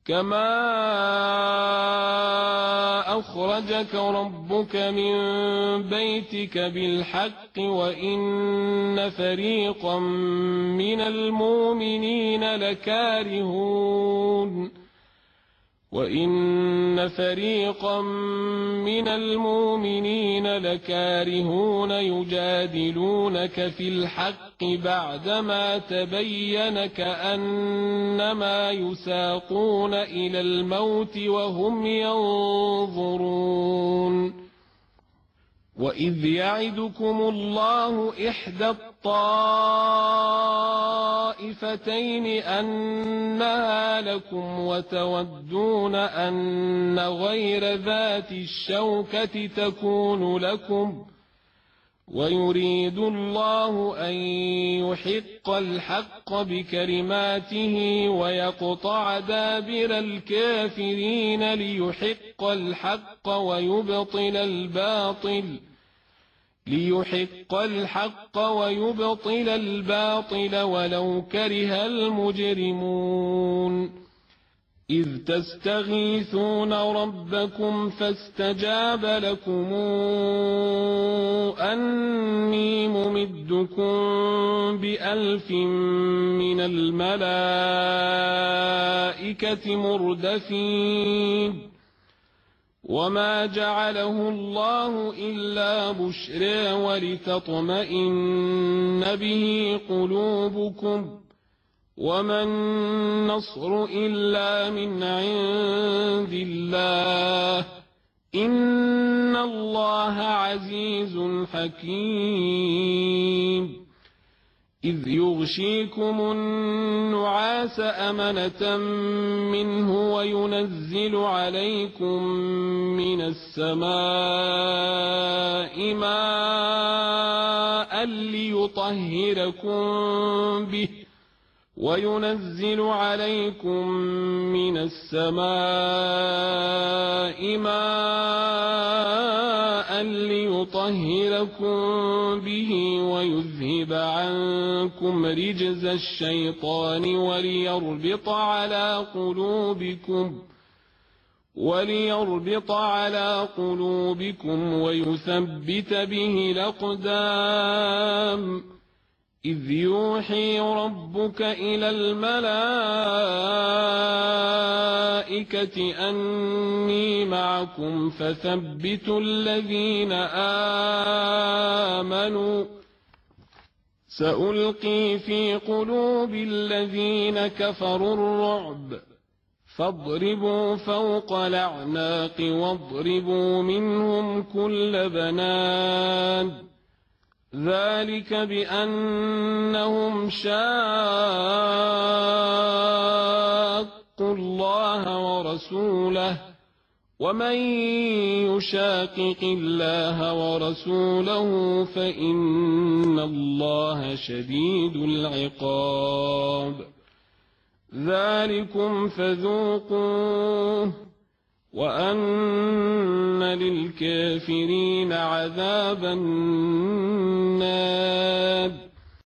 كما أخرجك ربك من بيتك بالحق وإن فريقا من المؤمنين لكارهون يجادلونك في الحق بعدما تبين كأنما يساقون إلى الموت وهم ينظرون وإذ يعدكم الله إحدى الطائفتين أنها لكم وتودون أن غير ذات الشوكة تكون لكم ويريد الله أن يحق الحق بكلماته ويقطع دابر الكافرين ليحق الحق ويبطل الباطل ولو كره المجرمون إذ تستغيثون ربكم فاستجاب لكم أني ممدكم ب1000 من الملائكة مردفين وما جعله الله إلا بشرى ولتطمئن به قلوبكم وما النصر إلا من عند الله إن الله عزيز حكيم إذ يغشيكم النعاس أمنة منه وينزل عليكم من السماء ماء ليطهركم به ويذهب عنكم رجز الشيطان وليربط على قلوبكم ويثبت به الأقدام إذ يوحي ربك إلى الملائكة أني معكم فثبتوا الذين آمنوا سألقي في قلوب الذين كفروا الرعب فاضربوا فوق الأعناق واضربوا منهم كل بنان ذلك بأنهم شاقوا الله ورسوله ومن يشاقق الله ورسوله فإن الله شديد العقاب ذلكم فذوقوه وأن للكافرين عذاب النار